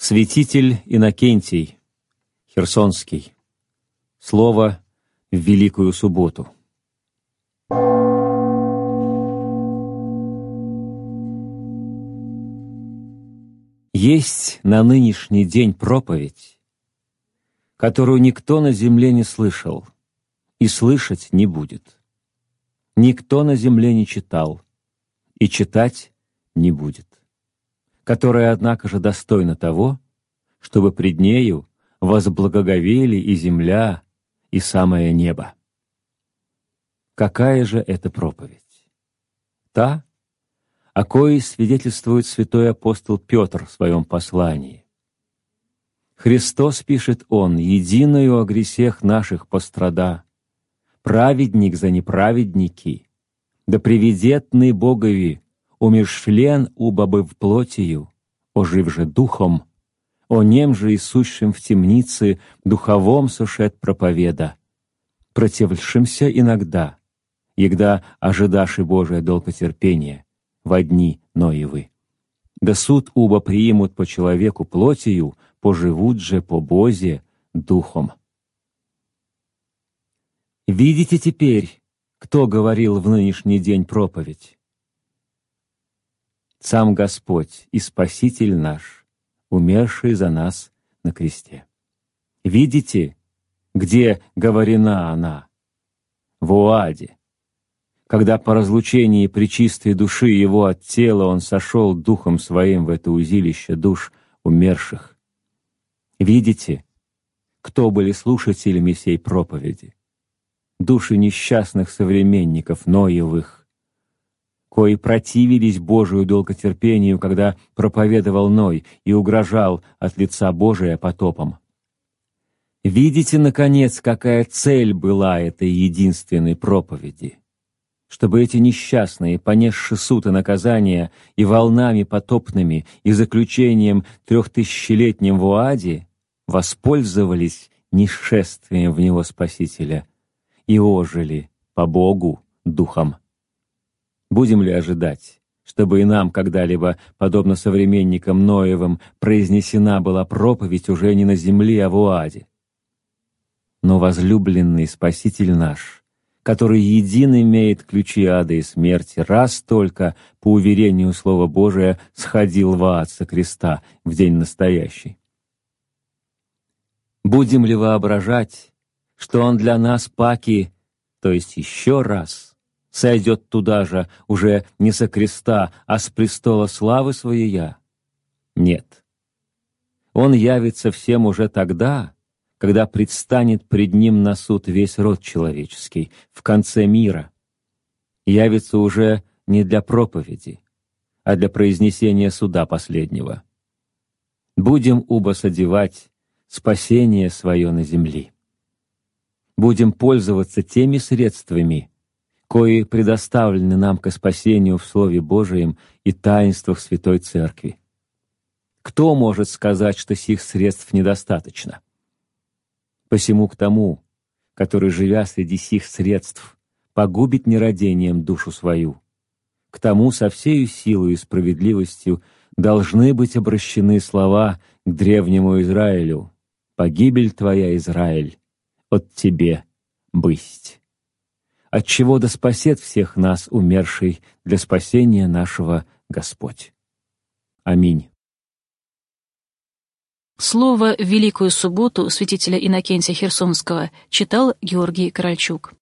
Святитель Иннокентий, Херсонский. Слово в Великую Субботу. Есть на нынешний день проповедь, которую никто на земле не слышал и слышать не будет. Никто на земле не читал и читать не будет, которая, однако же, достойна того, чтобы пред нею возблагоговели и земля, и самое небо. Какая же это проповедь? Та, о коей свидетельствует святой апостол Петр в своем послании. «Христос, — пишет он, — единую о гресех наших пострада, праведник за неправедники, да приведетный Богови, умершлен убобы в плотию, ожив же духом, о нем же и сущим в темнице духовом сошед проповеда, протившимся иногда, егда ожидаши Божие долготерпение во дни Ноевы. Да суд уба приимут по человеку плотию, поживут же по Бозе духом». Видите теперь, кто говорил в нынешний день проповедь? Сам Господь и Спаситель наш, умерший за нас на кресте. Видите, где говорена она? В Оаде, когда по разлучении пречистой души его от тела он сошел духом своим в это узилище душ умерших. Видите, кто были слушателями сей проповеди? Души несчастных современников Ноевых, кои противились Божию долготерпению, когда проповедовал Ной и угрожал от лица Божия потопом. Видите, наконец, какая цель была этой единственной проповеди? Чтобы эти несчастные, понесши суд и наказание и волнами потопными, и заключением 3000-летним в Оаде, воспользовались несшествием в него Спасителя и ожили по Богу духом. Будем ли ожидать, чтобы и нам когда-либо, подобно современникам Ноевым, произнесена была проповедь уже не на земле, а в Оаде? Но возлюбленный Спаситель наш, который един имеет ключи ада и смерти, раз только, по уверению Слова Божия, сходил в ад со креста в день настоящий. Будем ли воображать, что Он для нас паки, то есть еще раз, сойдет туда же, уже не со креста, а с престола славы Своей? Нет. Он явится всем уже тогда, когда предстанет пред Ним на суд весь род человеческий, в конце мира. Явится уже не для проповеди, а для произнесения суда последнего. Будем убо содевать спасение свое на земли. Будем пользоваться теми средствами, кои предоставлены нам ко спасению в Слове Божием и таинствах Святой Церкви. Кто может сказать, что сих средств недостаточно? Посему к тому, который, живя среди сих средств, погубит нерадением душу свою, к тому со всею силой и справедливостью должны быть обращены слова к древнему Израилю: «Погибель твоя, Израиль, от тебе бысть». Отчего да спасет всех нас, умерший для спасения нашего Господь. Аминь. Слово в Великую Субботу святителя Иннокентия Херсонского читал Георгий Корольчук.